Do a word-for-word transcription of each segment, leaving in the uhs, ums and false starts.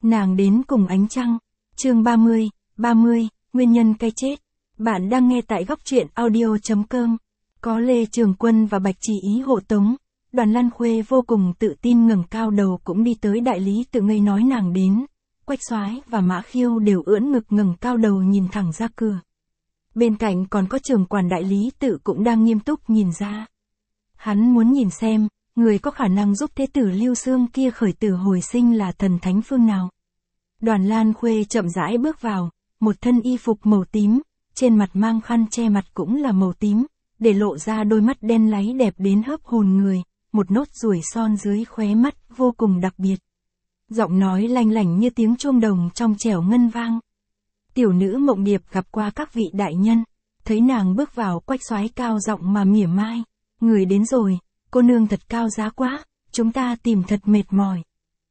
Nàng đến cùng ánh trăng. Chương ba mươi, ba mươi, nguyên nhân cái chết. Bạn đang nghe tại góc truyện audio chấm com. Có Lê Trường Quân và Bạch Chỉ Ý hộ tống, Đoàn Lan Khuê vô cùng tự tin ngẩng cao đầu cũng đi tới đại lý tự ngây nói nàng đến. Quách Soái và Mã Khiêu đều ưỡn ngực ngẩng cao đầu nhìn thẳng ra cửa. Bên cạnh còn có trưởng quản đại lý tự cũng đang nghiêm túc nhìn ra. Hắn muốn nhìn xem, người có khả năng giúp thế tử Lưu Xương kia khởi tử hồi sinh là thần thánh phương nào. Đoàn Lan Khuê chậm rãi bước vào, một thân y phục màu tím, trên mặt mang khăn che mặt cũng là màu tím, để lộ ra đôi mắt đen láy đẹp đến hớp hồn người, một nốt ruồi son dưới khóe mắt vô cùng đặc biệt. Giọng nói lanh lảnh như tiếng chuông đồng trong trẻo ngân vang. Tiểu nữ Mộng Điệp gặp qua các vị đại nhân, thấy nàng bước vào Quách Soái cao giọng mà mỉa mai, người đến rồi, cô nương thật cao giá quá, chúng ta tìm thật mệt mỏi.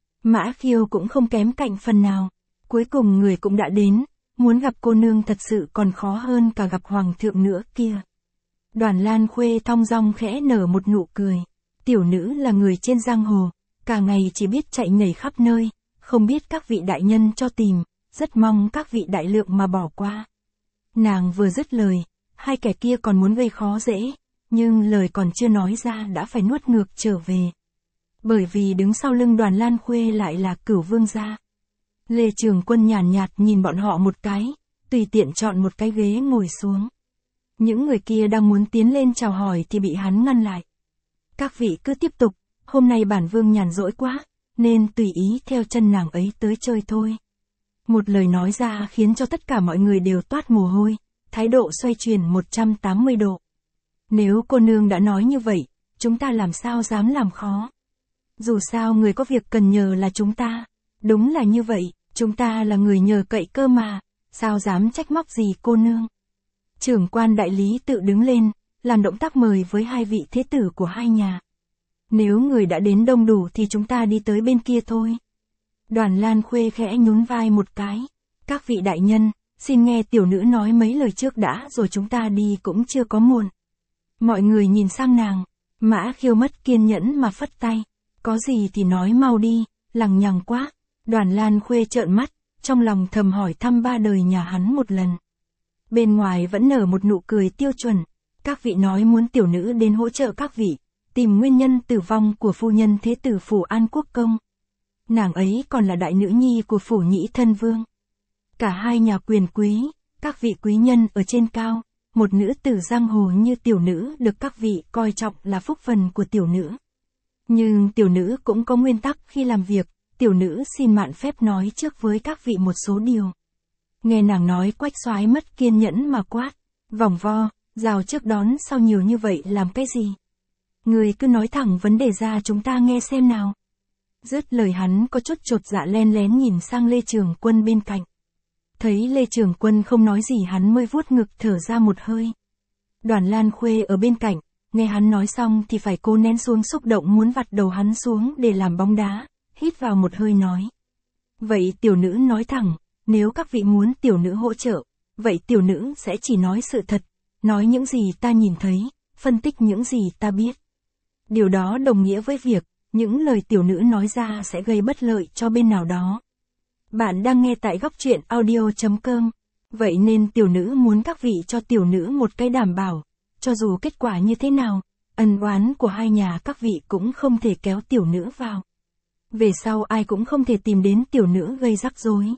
Mã Khiêu cũng không kém cạnh phần nào, cuối cùng người cũng đã đến, muốn gặp cô nương thật sự còn khó hơn cả gặp hoàng thượng nữa kia. Đoàn Lan Khuê thong dong khẽ nở một nụ cười, tiểu nữ là người trên giang hồ, cả ngày chỉ biết chạy nhảy khắp nơi, không biết các vị đại nhân cho tìm, rất mong các vị đại lượng mà bỏ qua. Nàng vừa dứt lời, hai kẻ kia còn muốn gây khó dễ, nhưng lời còn chưa nói ra đã phải nuốt ngược trở về. Bởi vì đứng sau lưng Đoàn Lan Khuê lại là Cửu Vương gia. Lê Trường Quân nhàn nhạt, nhạt nhìn bọn họ một cái, tùy tiện chọn một cái ghế ngồi xuống. Những người kia đang muốn tiến lên chào hỏi thì bị hắn ngăn lại. Các vị cứ tiếp tục, hôm nay bản vương nhàn rỗi quá, nên tùy ý theo chân nàng ấy tới chơi thôi. Một lời nói ra khiến cho tất cả mọi người đều toát mồ hôi, thái độ xoay chuyển một trăm tám mươi độ. Nếu cô nương đã nói như vậy, chúng ta làm sao dám làm khó. Dù sao người có việc cần nhờ là chúng ta. Đúng là như vậy, chúng ta là người nhờ cậy cơ mà, sao dám trách móc gì cô nương. Trưởng quan đại lý tự đứng lên, làm động tác mời với hai vị thế tử của hai nhà. Nếu người đã đến đông đủ thì chúng ta đi tới bên kia thôi. Đoàn Lan Khuê khẽ nhún vai một cái. Các vị đại nhân, xin nghe tiểu nữ nói mấy lời trước đã rồi chúng ta đi cũng chưa có muộn. Mọi người nhìn sang nàng, Mã Khiêu mất kiên nhẫn mà phất tay. Có gì thì nói mau đi, lằng nhằng quá. Đoàn Lan Khuê trợn mắt, trong lòng thầm hỏi thăm ba đời nhà hắn một lần. Bên ngoài vẫn nở một nụ cười tiêu chuẩn. Các vị nói muốn tiểu nữ đến hỗ trợ các vị, tìm nguyên nhân tử vong của phu nhân thế tử phủ An Quốc Công. Nàng ấy còn là đại nữ nhi của phủ Nhĩ Thân Vương. Cả hai nhà quyền quý, các vị quý nhân ở trên cao, một nữ tử giang hồ như tiểu nữ được các vị coi trọng là phúc phần của tiểu nữ. Nhưng tiểu nữ cũng có nguyên tắc khi làm việc, tiểu nữ xin mạn phép nói trước với các vị một số điều. Nghe nàng nói Quách Soái mất kiên nhẫn mà quát, vòng vo, rào trước đón sau nhiều như vậy làm cái gì? Người cứ nói thẳng vấn đề ra chúng ta nghe xem nào. Dứt lời hắn có chút chột dạ len lén nhìn sang Lê Trường Quân bên cạnh. Thấy Lê Trường Quân không nói gì hắn mới vuốt ngực thở ra một hơi. Đoàn Lan Khuê ở bên cạnh, nghe hắn nói xong thì phải cố nén xuống xúc động muốn vặt đầu hắn xuống để làm bóng đá, hít vào một hơi nói. Vậy tiểu nữ nói thẳng, nếu các vị muốn tiểu nữ hỗ trợ, vậy tiểu nữ sẽ chỉ nói sự thật, nói những gì ta nhìn thấy, phân tích những gì ta biết. Điều đó đồng nghĩa với việc, những lời tiểu nữ nói ra sẽ gây bất lợi cho bên nào đó. Bạn đang nghe tại góc truyện audio chấm com. Vậy nên tiểu nữ muốn các vị cho tiểu nữ một cái đảm bảo, cho dù kết quả như thế nào, ân oán của hai nhà các vị cũng không thể kéo tiểu nữ vào. Về sau ai cũng không thể tìm đến tiểu nữ gây rắc rối.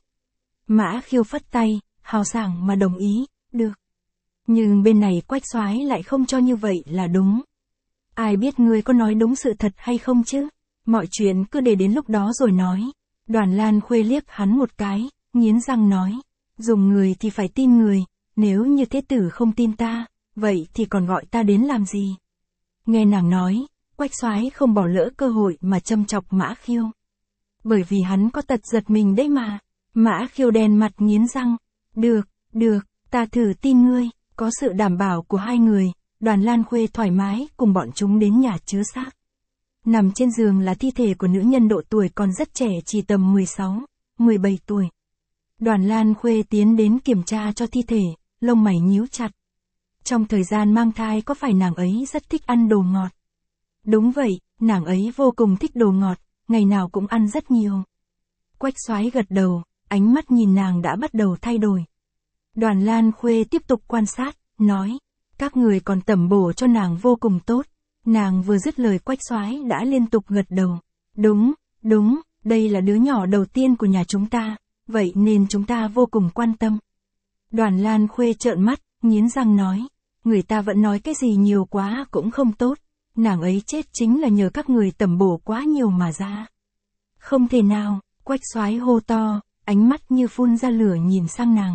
Mã Khiêu phất tay, hào sảng mà đồng ý, được. Nhưng bên này Quách Soái lại không cho như vậy là đúng. Ai biết ngươi có nói đúng sự thật hay không chứ? Mọi chuyện cứ để đến lúc đó rồi nói. Đoàn Lan Khuê liếc hắn một cái, nghiến răng nói. Dùng người thì phải tin người, nếu như thế tử không tin ta, vậy thì còn gọi ta đến làm gì? Nghe nàng nói, Quách Soái không bỏ lỡ cơ hội mà châm chọc Mã Khiêu. Bởi vì hắn có tật giật mình đấy mà. Mã Khiêu đen mặt nghiến răng. Được, được, ta thử tin ngươi. Có sự đảm bảo của hai người, Đoàn Lan Khuê thoải mái cùng bọn chúng đến nhà chứa xác. Nằm trên giường là thi thể của nữ nhân độ tuổi còn rất trẻ chỉ tầm mười sáu, mười bảy tuổi. Đoàn Lan Khuê tiến đến kiểm tra cho thi thể, lông mày nhíu chặt. Trong thời gian mang thai có phải nàng ấy rất thích ăn đồ ngọt? Đúng vậy, nàng ấy vô cùng thích đồ ngọt, ngày nào cũng ăn rất nhiều. Quách Soái gật đầu, ánh mắt nhìn nàng đã bắt đầu thay đổi. Đoàn Lan Khuê tiếp tục quan sát, nói, các người còn tẩm bổ cho nàng vô cùng tốt. Nàng vừa dứt lời Quách Soái đã liên tục gật đầu. Đúng, đúng, đây là đứa nhỏ đầu tiên của nhà chúng ta, vậy nên chúng ta vô cùng quan tâm. Đoàn Lan Khuê trợn mắt, nghiến răng nói, người ta vẫn nói cái gì nhiều quá cũng không tốt, nàng ấy chết chính là nhờ các người tẩm bổ quá nhiều mà ra. Không thể nào, Quách Soái hô to, ánh mắt như phun ra lửa nhìn sang nàng.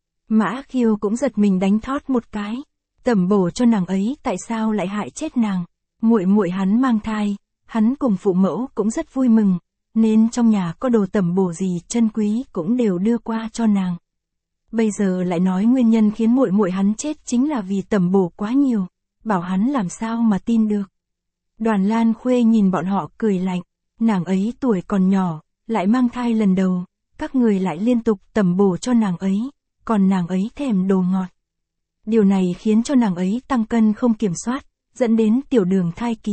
Mã Khiêu cũng giật mình đánh thót một cái, tẩm bổ cho nàng ấy tại sao lại hại chết nàng? Muội muội hắn mang thai, hắn cùng phụ mẫu cũng rất vui mừng, nên trong nhà có đồ tẩm bổ gì chân quý cũng đều đưa qua cho nàng. Bây giờ lại nói nguyên nhân khiến muội muội hắn chết chính là vì tẩm bổ quá nhiều, bảo hắn làm sao mà tin được. Đoàn Lan Khuê nhìn bọn họ cười lạnh, nàng ấy tuổi còn nhỏ, lại mang thai lần đầu, các người lại liên tục tẩm bổ cho nàng ấy, còn nàng ấy thèm đồ ngọt. Điều này khiến cho nàng ấy tăng cân không kiểm soát, dẫn đến tiểu đường thai kỳ.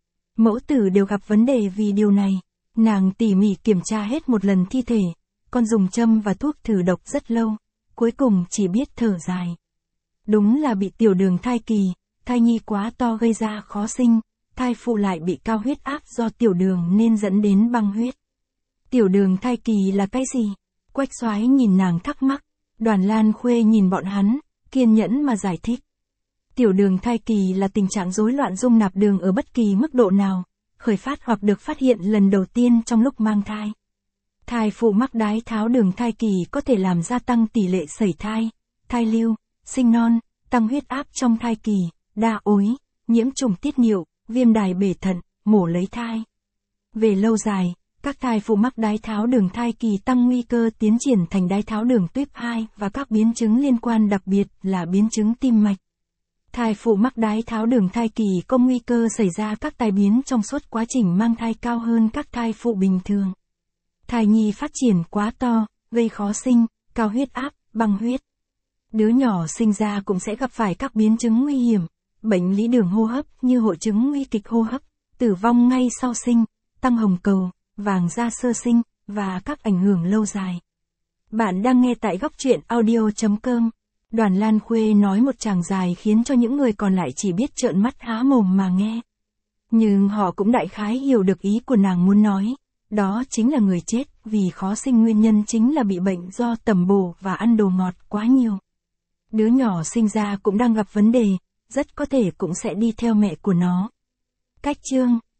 Mẫu tử đều gặp vấn đề vì điều này, nàng tỉ mỉ kiểm tra hết một lần thi thể, còn dùng châm và thuốc thử độc rất lâu, cuối cùng chỉ biết thở dài. Đúng là bị tiểu đường thai kỳ, thai nhi quá to gây ra khó sinh, thai phụ lại bị cao huyết áp do tiểu đường nên dẫn đến băng huyết. Tiểu đường thai kỳ là cái gì? Quách Soái nhìn nàng thắc mắc, Đoàn Lan Khuê nhìn bọn hắn, kiên nhẫn mà giải thích. Tiểu đường thai kỳ là tình trạng rối loạn dung nạp đường ở bất kỳ mức độ nào, khởi phát hoặc được phát hiện lần đầu tiên trong lúc mang thai. Thai phụ mắc đái tháo đường thai kỳ có thể làm gia tăng tỷ lệ sẩy thai, thai lưu, sinh non, tăng huyết áp trong thai kỳ, đa ối, nhiễm trùng tiết niệu, viêm đài bể thận, mổ lấy thai. Về lâu dài, các thai phụ mắc đái tháo đường thai kỳ tăng nguy cơ tiến triển thành đái tháo đường tuyếp hai và các biến chứng liên quan, đặc biệt là biến chứng tim mạch. Thai phụ mắc đái tháo đường thai kỳ có nguy cơ xảy ra các tai biến trong suốt quá trình mang thai cao hơn các thai phụ bình thường. Thai nhi phát triển quá to, gây khó sinh, cao huyết áp, băng huyết. Đứa nhỏ sinh ra cũng sẽ gặp phải các biến chứng nguy hiểm, bệnh lý đường hô hấp như hội chứng nguy kịch hô hấp, tử vong ngay sau sinh, tăng hồng cầu, vàng da sơ sinh, và các ảnh hưởng lâu dài. Bạn đang nghe tại góc truyện audio chấm com. Đoàn Lan Khuê nói một tràng dài khiến cho những người còn lại chỉ biết trợn mắt há mồm mà nghe. Nhưng họ cũng đại khái hiểu được ý của nàng muốn nói, đó chính là người chết vì khó sinh nguyên nhân chính là bị bệnh do tẩm bổ và ăn đồ ngọt quá nhiều. Đứa nhỏ sinh ra cũng đang gặp vấn đề, rất có thể cũng sẽ đi theo mẹ của nó. Cách chương